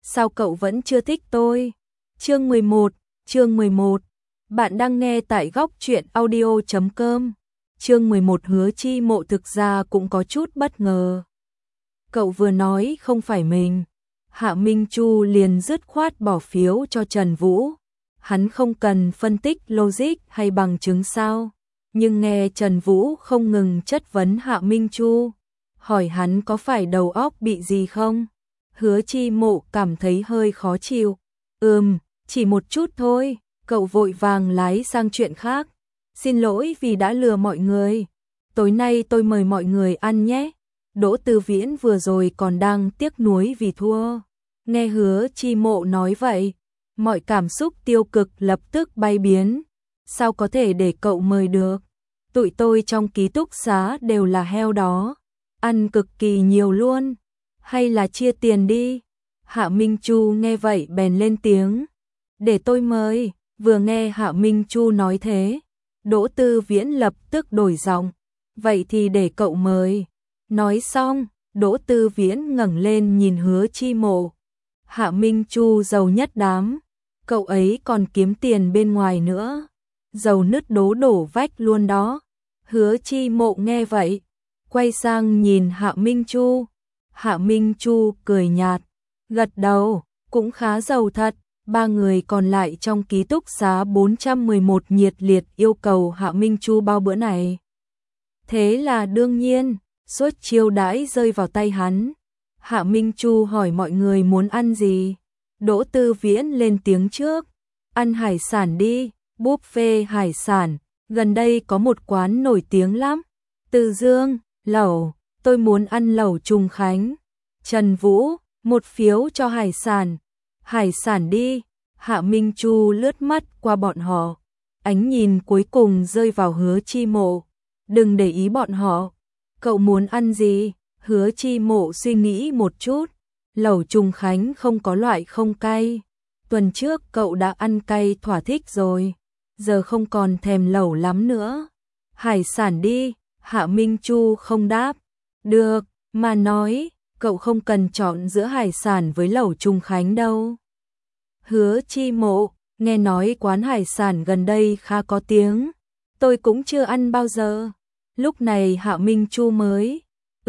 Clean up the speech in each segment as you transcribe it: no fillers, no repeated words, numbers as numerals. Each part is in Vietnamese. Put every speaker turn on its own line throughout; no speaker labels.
sao cậu vẫn chưa thích tôi? Chương 11. Bạn đang nghe tại góc truyện audio.com. Chương 11 Hứa Chi Mộ thực ra cũng có chút bất ngờ. Cậu vừa nói không phải mình. Hạ Minh Chu liền dứt khoát bỏ phiếu cho Trần Vũ. Hắn không cần phân tích logic hay bằng chứng sao. Nhưng nghe Trần Vũ không ngừng chất vấn Hạ Minh Chu. Hỏi hắn có phải đầu óc bị gì không? Hứa Chi Mộ cảm thấy hơi khó chịu. Chỉ một chút thôi. Cậu vội vàng lái sang chuyện khác. Xin lỗi vì đã lừa mọi người. Tối nay tôi mời mọi người ăn nhé. Đỗ Tư Viễn vừa rồi còn đang tiếc nuối vì thua. Nghe Hứa Chi Mộ nói vậy, mọi cảm xúc tiêu cực lập tức bay biến. Sao có thể để cậu mời được? Tụi tôi trong ký túc xá đều là heo đó. Ăn cực kỳ nhiều luôn. Hay là chia tiền đi? Hạ Minh Chu nghe vậy bèn lên tiếng. Để tôi mời. Vừa nghe Hạ Minh Chu nói thế, Đỗ Tư Viễn lập tức đổi giọng. Vậy thì để cậu mời. Nói xong, Đỗ Tư Viễn ngẩng lên nhìn Hứa Chi Mộ. Hạ Minh Chu giàu nhất đám. Cậu ấy còn kiếm tiền bên ngoài nữa. Giàu nứt đổ vách luôn đó. Hứa Chi Mộ nghe vậy, quay sang nhìn Hạ Minh Chu. Hạ Minh Chu cười nhạt, gật đầu, cũng khá giàu thật. Ba người còn lại trong ký túc xá 411 nhiệt liệt yêu cầu Hạ Minh Chu bao bữa này. Thế là đương nhiên, suốt chiêu đãi rơi vào tay hắn. Hạ Minh Chu hỏi mọi người muốn ăn gì. Đỗ Tư Viễn lên tiếng trước. Ăn hải sản đi, buffet hải sản. Gần đây có một quán nổi tiếng lắm. Từ Dương, lẩu, tôi muốn ăn lẩu Trùng Khánh. Trần Vũ, một phiếu cho hải sản. Hải sản đi. Hạ Minh Chu lướt mắt qua bọn họ. Ánh nhìn cuối cùng rơi vào Hứa Chi Mộ. Đừng để ý bọn họ. Cậu muốn ăn gì? Hứa Chi Mộ suy nghĩ một chút. Lẩu Trùng Khánh không có loại không cay. Tuần trước cậu đã ăn cay thỏa thích rồi. Giờ không còn thèm lẩu lắm nữa. Hải sản đi. Hạ Minh Chu không đáp. Được, mà nói, cậu không cần chọn giữa hải sản với lẩu Trùng Khánh đâu. Hứa Chi Mộ, nghe nói quán hải sản gần đây khá có tiếng. Tôi cũng chưa ăn bao giờ. Lúc này Hạ Minh Chu mới.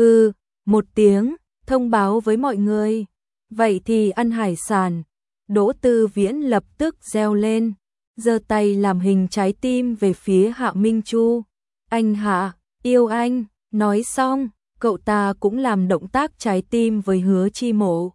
Một tiếng, thông báo với mọi người. Vậy thì ăn hải sản. Đỗ Tư Viễn lập tức reo lên, giơ tay làm hình trái tim về phía Hạ Minh Chu. Anh Hạ, yêu anh. Nói xong, cậu ta cũng làm động tác trái tim với Hứa Chi Mộ.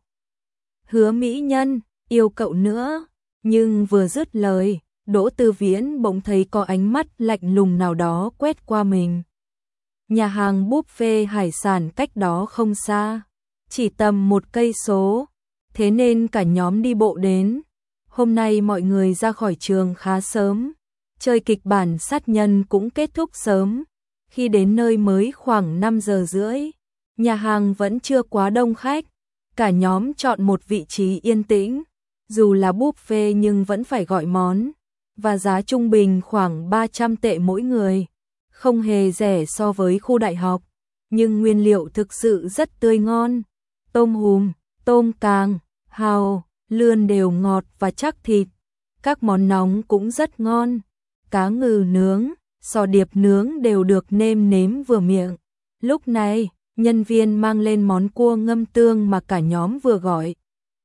Hứa mỹ nhân, yêu cậu nữa. Nhưng vừa dứt lời, Đỗ Tư Viễn bỗng thấy có ánh mắt lạnh lùng nào đó quét qua mình. Nhà hàng buffet hải sản cách đó không xa, chỉ tầm 1 cây số, thế nên cả nhóm đi bộ đến. Hôm nay mọi người ra khỏi trường khá sớm, chơi kịch bản sát nhân cũng kết thúc sớm. Khi đến nơi mới khoảng 5 giờ rưỡi, nhà hàng vẫn chưa quá đông khách. Cả nhóm chọn một vị trí yên tĩnh, dù là buffet nhưng vẫn phải gọi món, và giá trung bình khoảng 300 tệ mỗi người. Không hề rẻ so với khu đại học, nhưng nguyên liệu thực sự rất tươi ngon. Tôm hùm, tôm càng, hàu, lươn đều ngọt và chắc thịt. Các món nóng cũng rất ngon. Cá ngừ nướng, sò điệp nướng đều được nêm nếm vừa miệng. Lúc này, nhân viên mang lên món cua ngâm tương mà cả nhóm vừa gọi.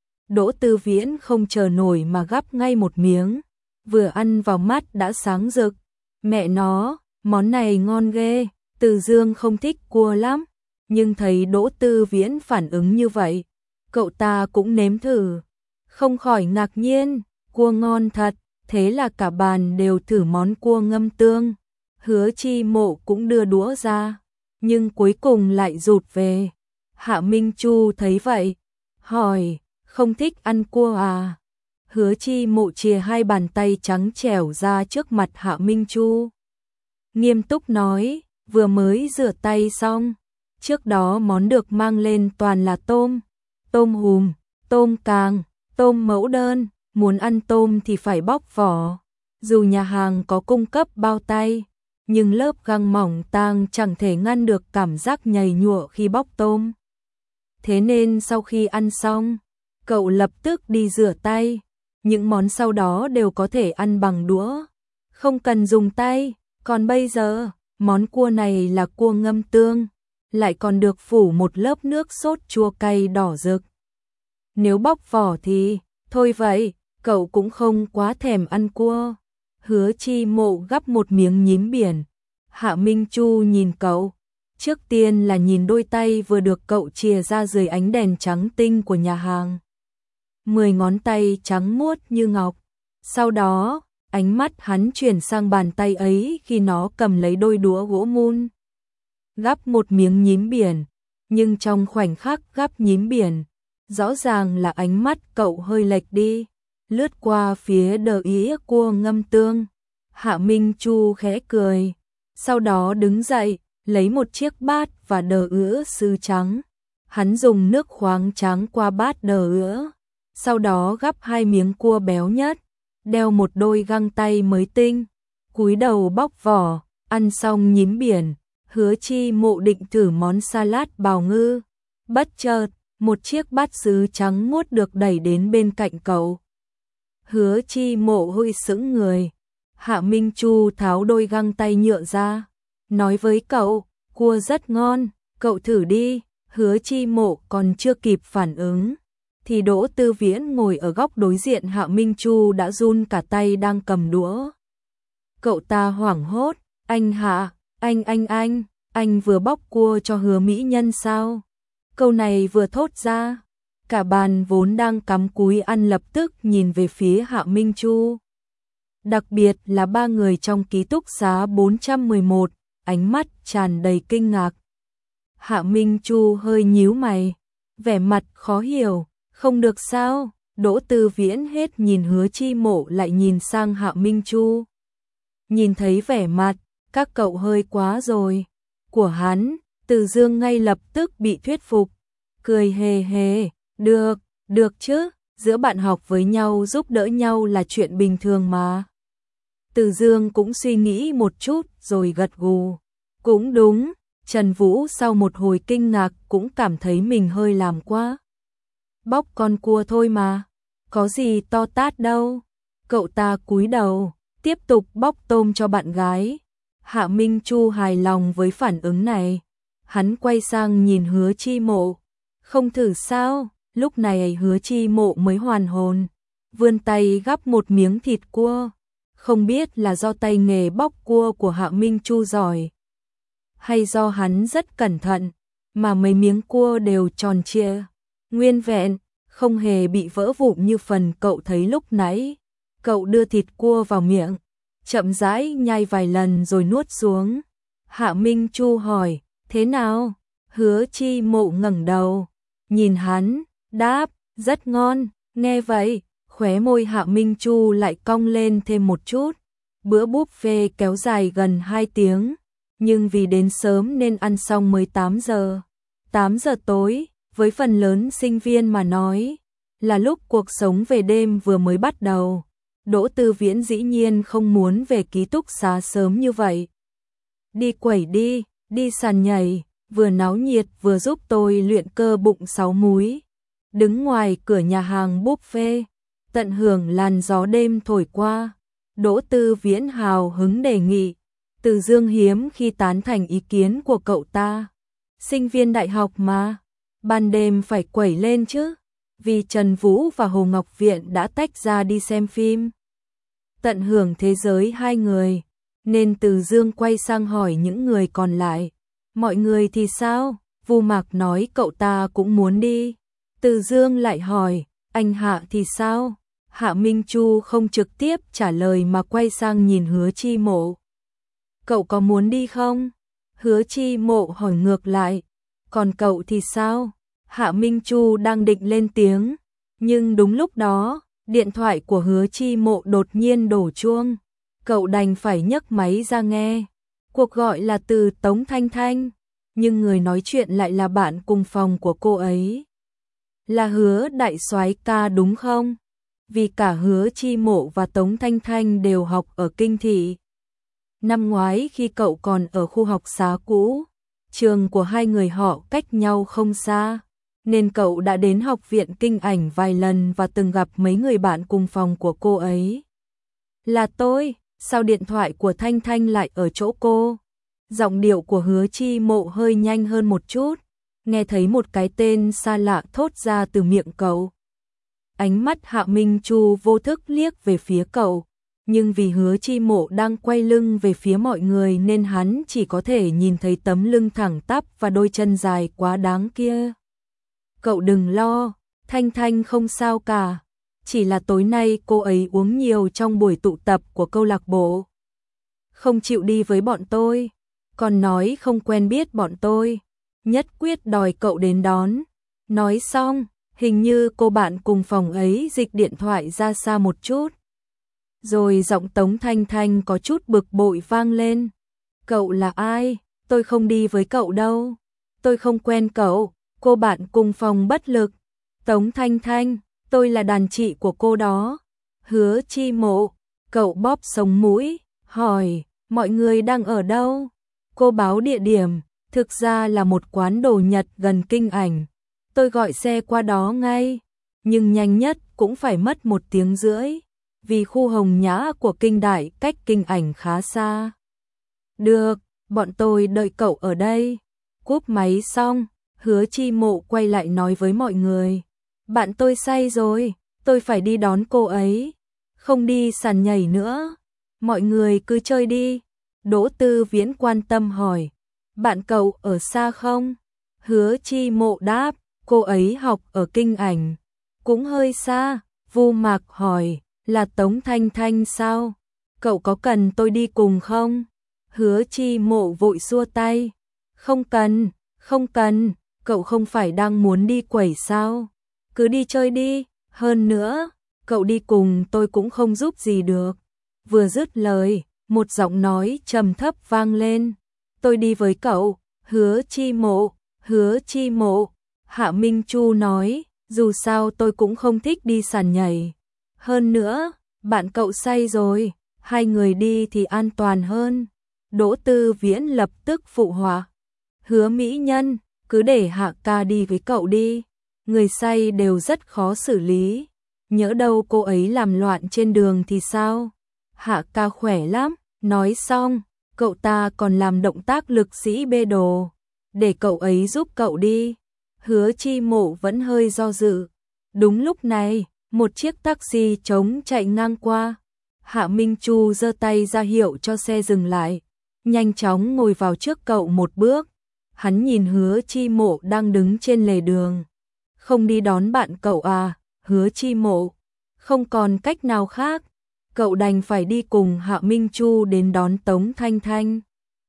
Đỗ Tư Viễn không chờ nổi mà gắp ngay một miếng. Vừa ăn vào mắt đã sáng rực. Mẹ nó, món này ngon ghê. Từ Dương không thích cua lắm, nhưng thấy Đỗ Tư Viễn phản ứng như vậy, cậu ta cũng nếm thử. Không khỏi ngạc nhiên, cua ngon thật. Thế là cả bàn đều thử món cua ngâm tương. Hứa Chi Mộ cũng đưa đũa ra, nhưng cuối cùng lại rụt về. Hạ Minh Chu thấy vậy, hỏi, không thích ăn cua à? Hứa Chi Mộ chìa 2 bàn tay trắng trẻo ra trước mặt Hạ Minh Chu. Nghiêm túc nói, vừa mới rửa tay xong. Trước đó món được mang lên toàn là tôm, tôm hùm, tôm càng, tôm mẫu đơn. Muốn ăn tôm thì phải bóc vỏ. Dù nhà hàng có cung cấp bao tay, nhưng lớp găng mỏng tang chẳng thể ngăn được cảm giác nhầy nhụa khi bóc tôm. Thế nên sau khi ăn xong, Cậu lập tức đi rửa tay, những món sau đó đều có thể ăn bằng đũa, không cần dùng tay, còn bây giờ, món cua này là cua ngâm tương, lại còn được phủ một lớp nước sốt chua cay đỏ rực. Nếu bóc vỏ thì, thôi vậy, cậu cũng không quá thèm ăn cua. Hứa Chi Mộ gắp một miếng nhím biển. Hạ Minh Chu nhìn cậu, trước tiên là nhìn đôi tay vừa được cậu chìa ra dưới ánh đèn trắng tinh của nhà hàng. 10 ngón tay trắng muốt như ngọc. Sau đó, ánh mắt hắn chuyển sang bàn tay ấy khi nó cầm lấy đôi đũa gỗ mun. Gắp một miếng nhím biển, nhưng trong khoảnh khắc gắp nhím biển, rõ ràng là ánh mắt cậu hơi lệch đi, lướt qua phía đờ ía cua ngâm tương. Hạ Minh Chu khẽ cười, sau đó đứng dậy, lấy một chiếc bát và đờ ứa sứ trắng. Hắn dùng nước khoáng trắng qua bát đờ ứa, sau đó gắp 2 miếng cua béo nhất, đeo một đôi găng tay mới tinh, cúi đầu bóc vỏ. Ăn xong nhím biển, Hứa Chi Mộ định thử món salad bào ngư. Bất chợt, một chiếc bát sứ trắng muốt được đẩy đến bên cạnh cậu. Hứa Chi Mộ hơi sững người. Hạ Minh Chu tháo đôi găng tay nhựa ra, nói với cậu, cua rất ngon, cậu thử đi. Hứa Chi Mộ còn chưa kịp phản ứng, thì Đỗ Tư Viễn ngồi ở góc đối diện Hạ Minh Chu đã run cả tay đang cầm đũa. Cậu ta hoảng hốt, anh Hạ, anh vừa bóc cua cho Hứa mỹ nhân sao? Câu này vừa thốt ra, cả bàn vốn đang cắm cúi ăn lập tức nhìn về phía Hạ Minh Chu. Đặc biệt là 3 người trong ký túc xá 411, ánh mắt tràn đầy kinh ngạc. Hạ Minh Chu hơi nhíu mày, vẻ mặt khó hiểu, không được sao? Đỗ Tư Viễn hết nhìn Hứa Chi Mộ lại nhìn sang Hạ Minh Chu. Nhìn thấy vẻ mặt, các cậu hơi quá rồi, của hắn, Từ Dương ngay lập tức bị thuyết phục, cười hề hề, được chứ, giữa bạn học với nhau giúp đỡ nhau là chuyện bình thường mà. Từ Dương cũng suy nghĩ một chút rồi gật gù, cũng đúng. Trần Vũ sau một hồi kinh ngạc cũng cảm thấy mình hơi làm quá. Bóc con cua thôi mà, có gì to tát đâu. Cậu ta cúi đầu, tiếp tục bóc tôm cho bạn gái. Hạ Minh Chu hài lòng với phản ứng này. Hắn quay sang nhìn Hứa Chi Mộ. Không thử sao? Lúc này Hứa Chi Mộ mới hoàn hồn, vươn tay gắp một miếng thịt cua. Không biết là do tay nghề bóc cua của Hạ Minh Chu giỏi, hay do hắn rất cẩn thận, mà mấy miếng cua đều tròn trịa, nguyên vẹn, không hề bị vỡ vụn như phần cậu thấy lúc nãy. Cậu đưa thịt cua vào miệng, chậm rãi nhai vài lần rồi nuốt xuống. Hạ Minh Chu hỏi, thế nào? Hứa Chi Mộ ngẩng đầu, nhìn hắn, đáp, rất ngon. Nghe vậy, khóe môi Hạ Minh Chu lại cong lên thêm một chút. Bữa buffet kéo dài gần 2 tiếng. Nhưng vì đến sớm nên ăn xong mới 8 giờ. 8 giờ tối, với phần lớn sinh viên mà nói, là lúc cuộc sống về đêm vừa mới bắt đầu. Đỗ Tư Viễn dĩ nhiên không muốn về ký túc xá sớm như vậy. Đi quẩy đi, đi sàn nhảy, vừa náo nhiệt vừa giúp tôi luyện cơ bụng 6 múi. Đứng ngoài cửa nhà hàng buffet, tận hưởng làn gió đêm thổi qua. Đỗ Tư Viễn hào hứng đề nghị. Từ Dương hiếm khi tán thành ý kiến của cậu ta. Sinh viên đại học mà, ban đêm phải quẩy lên chứ. Vì Trần Vũ và Hồ Ngọc Viện đã tách ra đi xem phim, tận hưởng thế giới hai người, nên Từ Dương quay sang hỏi những người còn lại. Mọi người thì sao? Vu Mạc nói cậu ta cũng muốn đi. Từ Dương lại hỏi, anh Hạ thì sao? Hạ Minh Chu không trực tiếp trả lời mà quay sang nhìn Hứa Chi Mộ. Cậu có muốn đi không? Hứa Chi Mộ hỏi ngược lại. Còn cậu thì sao? Hạ Minh Chu đang định lên tiếng, nhưng đúng lúc đó, điện thoại của Hứa Chi Mộ đột nhiên đổ chuông. Cậu đành phải nhấc máy ra nghe. Cuộc gọi là từ Tống Thanh Thanh, nhưng người nói chuyện lại là bạn cùng phòng của cô ấy. Là Hứa đại soái ca đúng không? Vì cả Hứa Chi Mộ và Tống Thanh Thanh đều học ở Kinh Thị. Năm ngoái khi cậu còn ở khu học xá cũ, trường của hai người họ cách nhau không xa, nên cậu đã đến học viện kinh ảnh vài lần và từng gặp mấy người bạn cùng phòng của cô ấy. Là tôi, sao điện thoại của Thanh Thanh lại ở chỗ cô? Giọng điệu của Hứa Chi Mộ hơi nhanh hơn một chút, nghe thấy một cái tên xa lạ thốt ra từ miệng cậu. Ánh mắt Hạ Minh Chu vô thức liếc về phía cậu, nhưng vì Hứa Chi Mộ đang quay lưng về phía mọi người nên hắn chỉ có thể nhìn thấy tấm lưng thẳng tắp và đôi chân dài quá đáng kia. Cậu đừng lo, Thanh Thanh không sao cả, chỉ là tối nay cô ấy uống nhiều trong buổi tụ tập của câu lạc bộ. Không chịu đi với bọn tôi, còn nói không quen biết bọn tôi, nhất quyết đòi cậu đến đón. Nói xong, hình như cô bạn cùng phòng ấy dịch điện thoại ra xa một chút. Rồi giọng Tống Thanh Thanh có chút bực bội vang lên. Cậu là ai? Tôi không đi với cậu đâu. Tôi không quen cậu. Cô bạn cùng phòng bất lực. Tống Thanh Thanh, tôi là đàn chị của cô đó. Hứa Chi Mộ, cậu bóp sống mũi, hỏi, mọi người đang ở đâu? Cô báo địa điểm, thực ra là một quán đồ Nhật gần kinh ảnh. Tôi gọi xe qua đó ngay, nhưng nhanh nhất cũng phải mất 1 tiếng rưỡi, vì khu Hồng Nhã của kinh đại cách kinh ảnh khá xa. Được, bọn tôi đợi cậu ở đây. Cúp máy xong, Hứa Chi Mộ quay lại nói với mọi người. Bạn tôi say rồi, tôi phải đi đón cô ấy. Không đi sàn nhảy nữa. Mọi người cứ chơi đi. Đỗ Tư Viễn quan tâm hỏi. Bạn cậu ở xa không? Hứa Chi Mộ đáp. Cô ấy học ở kinh ảnh. Cũng hơi xa. Vu Mạc hỏi. Là Tống Thanh Thanh sao? Cậu có cần tôi đi cùng không? Hứa Chi Mộ vội xua tay. Không cần, không cần. Cậu không phải đang muốn đi quẩy sao? Cứ đi chơi đi. Hơn nữa, cậu đi cùng tôi cũng không giúp gì được. Vừa dứt lời, một giọng nói trầm thấp vang lên. Tôi đi với cậu. Hứa Chi Mộ, Hứa Chi Mộ. Hạ Minh Chu nói, dù sao tôi cũng không thích đi sàn nhảy. Hơn nữa, bạn cậu say rồi, 2 người đi thì an toàn hơn. Đỗ Tư Viễn lập tức phụ họa. Hứa mỹ nhân, cứ để Hạ ca đi với cậu đi. Người say đều rất khó xử lý. Nhỡ đâu cô ấy làm loạn trên đường thì sao? Hạ ca khỏe lắm. Nói xong, cậu ta còn làm động tác lực sĩ bê đồ. Để cậu ấy giúp cậu đi. Hứa Chi Mộ vẫn hơi do dự. Đúng lúc này, một chiếc taxi trống chạy ngang qua. Hạ Minh Chu giơ tay ra hiệu cho xe dừng lại. Nhanh chóng ngồi vào trước cậu một bước. Hắn nhìn Hứa Chi Mộ đang đứng trên lề đường. Không đi đón bạn cậu à? Hứa Chi Mộ. Không còn cách nào khác. Cậu đành phải đi cùng Hạ Minh Chu đến đón Tống Thanh Thanh.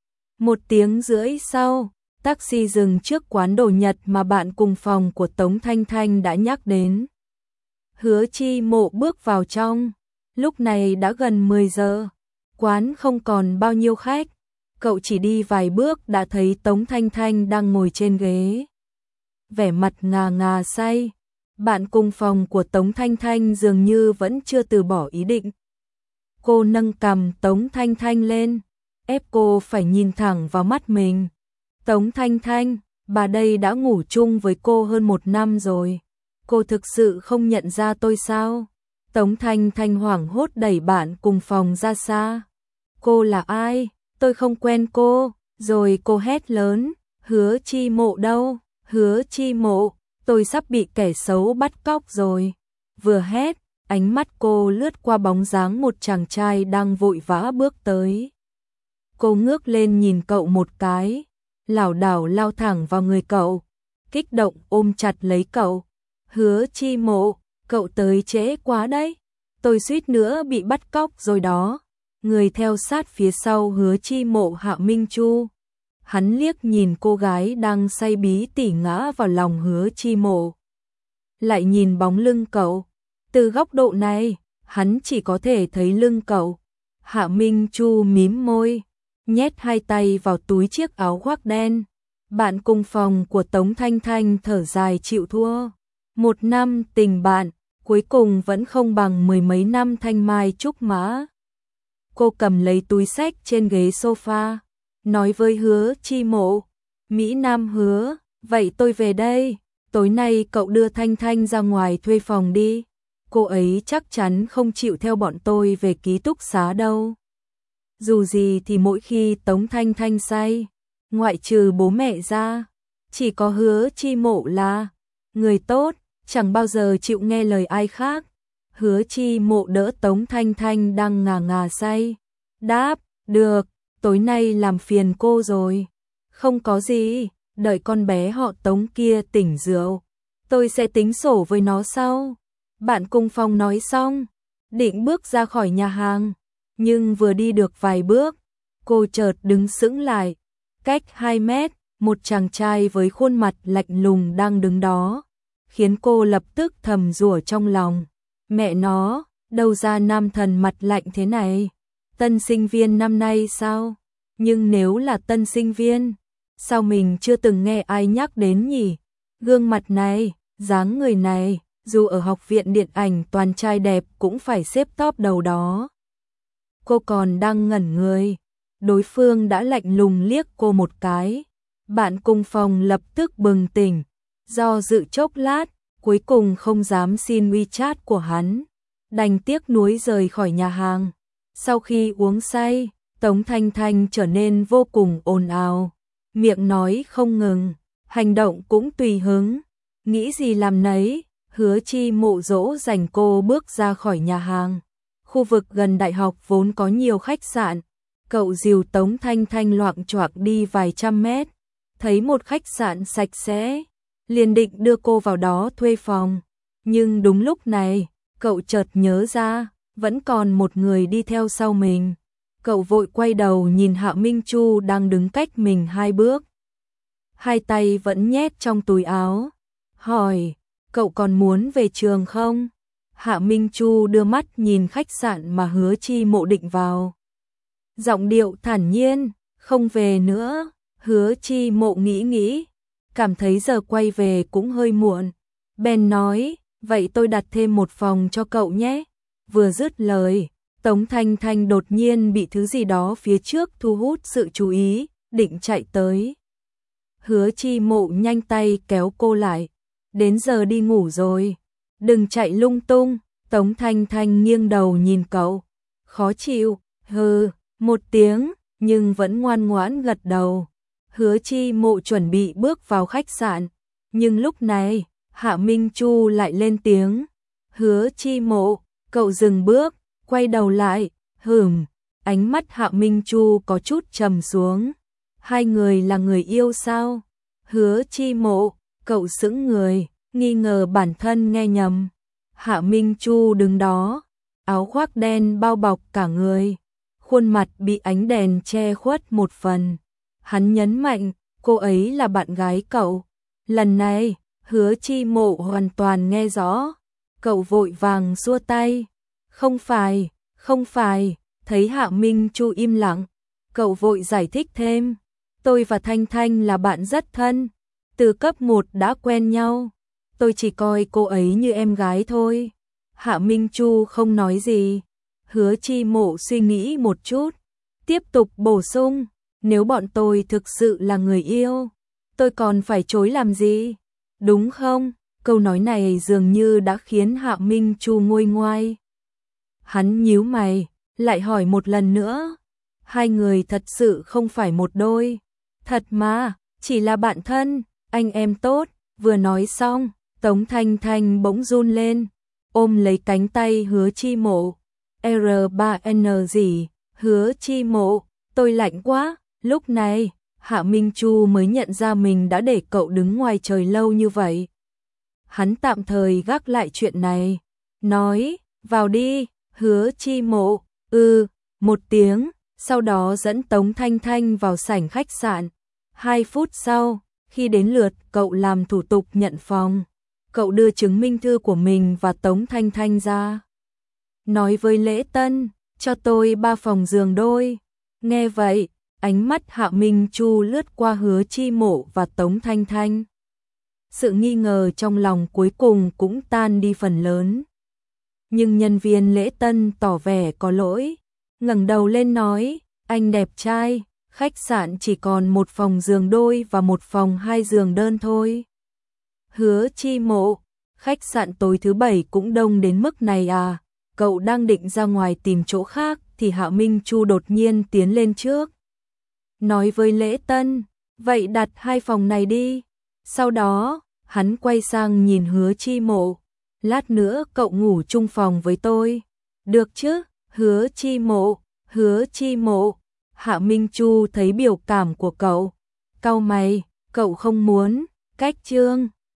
1 tiếng rưỡi sau, taxi dừng trước quán đồ Nhật mà bạn cùng phòng của Tống Thanh Thanh đã nhắc đến. Hứa Chi Mộ bước vào trong. Lúc này đã gần 10 giờ. Quán không còn bao nhiêu khách. Cậu chỉ đi vài bước đã thấy Tống Thanh Thanh đang ngồi trên ghế. Vẻ mặt ngà ngà say. Bạn cùng phòng của Tống Thanh Thanh dường như vẫn chưa từ bỏ ý định. Cô nâng cằm Tống Thanh Thanh lên, ép cô phải nhìn thẳng vào mắt mình. Tống Thanh Thanh, bà đây đã ngủ chung với cô hơn 1 năm rồi. Cô thực sự không nhận ra tôi sao? Tống Thanh Thanh hoảng hốt đẩy bạn cùng phòng ra xa. Cô là ai? Tôi không quen cô. Rồi cô hét lớn, Hứa Chi Mộ đâu? Hứa Chi Mộ, tôi sắp bị kẻ xấu bắt cóc rồi. Vừa hét, ánh mắt cô lướt qua bóng dáng một chàng trai đang vội vã bước tới. Cô ngước lên nhìn cậu một cái, lảo đảo lao thẳng vào người cậu, kích động ôm chặt lấy cậu. Hứa Chi Mộ, cậu tới trễ quá đấy, tôi suýt nữa bị bắt cóc rồi đó. Người theo sát phía sau Hứa Chi Mộ Hạ Minh Chu. Hắn liếc nhìn cô gái đang say bí tỉ ngã vào lòng Hứa Chi Mộ. Lại nhìn bóng lưng cậu. Từ góc độ này, hắn chỉ có thể thấy lưng cậu. Hạ Minh Chu mím môi, nhét 2 tay vào túi chiếc áo khoác đen. Bạn cùng phòng của Tống Thanh Thanh thở dài chịu thua. 1 năm tình bạn, cuối cùng vẫn không bằng 10 mấy năm thanh mai trúc mã. Cô cầm lấy túi xách trên ghế sofa, nói với Hứa Chi Mộ. Mỹ Nam Hứa, vậy tôi về đây. tối nay cậu đưa Thanh Thanh ra ngoài thuê phòng đi. Cô ấy chắc chắn không chịu theo bọn tôi về ký túc xá đâu. Dù gì thì mỗi khi Tống Thanh Thanh say, ngoại trừ bố mẹ ra, chỉ có Hứa Chi Mộ là người tốt, chẳng bao giờ chịu nghe lời ai khác. Hứa Chi Mộ đỡ Tống Thanh Thanh đang ngà ngà say. Đáp, được, tối nay làm phiền cô rồi. Không có gì, đợi con bé họ Tống kia tỉnh rượu, tôi sẽ tính sổ với nó sau. Bạn cùng phòng nói xong, định bước ra khỏi nhà hàng, nhưng vừa đi được vài bước, cô chợt đứng sững lại. Cách 2 mét, một chàng trai với khuôn mặt lạnh lùng đang đứng đó, khiến cô lập tức thầm rủa trong lòng. Mẹ nó, đâu ra nam thần mặt lạnh thế này? Tân sinh viên năm nay sao? Nhưng nếu là tân sinh viên, sao mình chưa từng nghe ai nhắc đến nhỉ? Gương mặt này, dáng người này, dù ở học viện điện ảnh toàn trai đẹp cũng phải xếp top đầu đó. Cô còn đang ngẩn người, đối phương đã lạnh lùng liếc cô một cái. Bạn cùng phòng lập tức bừng tỉnh, do dự chốc lát, cuối cùng không dám xin WeChat của hắn, đành tiếc nuối rời khỏi nhà hàng. Sau khi uống say, Tống Thanh Thanh trở nên vô cùng ồn ào, miệng nói không ngừng, hành động cũng tùy hứng, nghĩ gì làm nấy. Hứa Chi Mộ dỗ dành cô bước ra khỏi nhà hàng. Khu vực gần đại học vốn có nhiều khách sạn, cậu dìu Tống Thanh Thanh loạng choạng đi vài trăm mét, thấy một khách sạn sạch sẽ, liền định đưa cô vào đó thuê phòng. Nhưng đúng lúc này, cậu chợt nhớ ra, vẫn còn một người đi theo sau mình. Cậu vội quay đầu nhìn Hạ Minh Chu đang đứng cách mình 2 bước. Hai tay vẫn nhét trong túi áo, hỏi, cậu còn muốn về trường không? Hạ Minh Chu đưa mắt nhìn khách sạn mà Hứa Chi Mộ định vào. Giọng điệu thản nhiên, không về nữa. Hứa Chi Mộ nghĩ, cảm thấy giờ quay về cũng hơi muộn. Bèn nói, vậy tôi đặt thêm một phòng cho cậu nhé. Vừa dứt lời, Tống Thanh Thanh đột nhiên bị thứ gì đó phía trước thu hút sự chú ý, định chạy tới. Hứa Chi Mộ nhanh tay kéo cô lại. Đến giờ đi ngủ rồi, đừng chạy lung tung. Tống Thanh Thanh nghiêng đầu nhìn cậu, khó chịu, hừ, một tiếng, nhưng vẫn ngoan ngoãn gật đầu. Hứa Chi Mộ chuẩn bị bước vào khách sạn, nhưng lúc này, Hạ Minh Chu lại lên tiếng. Hứa Chi Mộ, cậu dừng bước, quay đầu lại, ánh mắt Hạ Minh Chu có chút trầm xuống. Hai người là người yêu sao? Hứa Chi Mộ, cậu sững người, nghi ngờ bản thân nghe nhầm. Hạ Minh Chu đứng đó, áo khoác đen bao bọc cả người, khuôn mặt bị ánh đèn che khuất một phần. Hắn nhấn mạnh, cô ấy là bạn gái cậu. Lần này, Hứa Chi Mộ hoàn toàn nghe rõ. Cậu vội vàng xua tay. Không phải, thấy Hạ Minh Chu im lặng. Cậu vội giải thích thêm. Tôi và Thanh Thanh là bạn rất thân. Từ cấp 1 đã quen nhau. Tôi chỉ coi cô ấy như em gái thôi. Hạ Minh Chu không nói gì. Hứa Chi Mộ suy nghĩ một chút, tiếp tục bổ sung, nếu bọn tôi thực sự là người yêu, tôi còn phải chối làm gì, đúng không? Câu nói này dường như đã khiến Hạ Minh Chu nguôi ngoai. Hắn nhíu mày, lại hỏi một lần nữa, hai người thật sự không phải một đôi? Thật mà, chỉ là bạn thân, anh em tốt. Vừa nói xong, Tống Thanh Thanh bỗng run lên, ôm lấy cánh tay Hứa Chi Mộ. R3N gì? Hứa Chi Mộ, tôi lạnh quá. Lúc này, Hạ Minh Chu mới nhận ra mình đã để cậu đứng ngoài trời lâu như vậy. Hắn tạm thời gác lại chuyện này, nói, vào đi. Hứa Chi Mộ, một tiếng, sau đó dẫn Tống Thanh Thanh vào sảnh khách sạn. 2 phút sau, khi đến lượt cậu làm thủ tục nhận phòng, cậu đưa chứng minh thư của mình và Tống Thanh Thanh ra. Nói với lễ tân, cho tôi 3 phòng giường đôi. Nghe vậy, ánh mắt Hạ Minh Chu lướt qua Hứa Chi Mộ và Tống Thanh Thanh. Sự nghi ngờ trong lòng cuối cùng cũng tan đi phần lớn. Nhưng nhân viên lễ tân tỏ vẻ có lỗi, ngẩng đầu lên nói, anh đẹp trai, khách sạn chỉ còn 1 phòng giường đôi và 1 phòng 2 giường đơn thôi. Hứa Chi Mộ, khách sạn tối thứ 7 cũng đông đến mức này à? Cậu đang định ra ngoài tìm chỗ khác thì Hạ Minh Chu đột nhiên tiến lên trước. Nói với Lễ Tân, vậy đặt 2 phòng này đi. Sau đó, hắn quay sang nhìn Hứa Chi Mộ. Lát nữa cậu ngủ chung phòng với tôi. Được chứ? Hứa Chi Mộ, Hứa Chi Mộ. Hạ Minh Chu thấy biểu cảm của cậu. Cau mày, cậu không muốn, cách Trương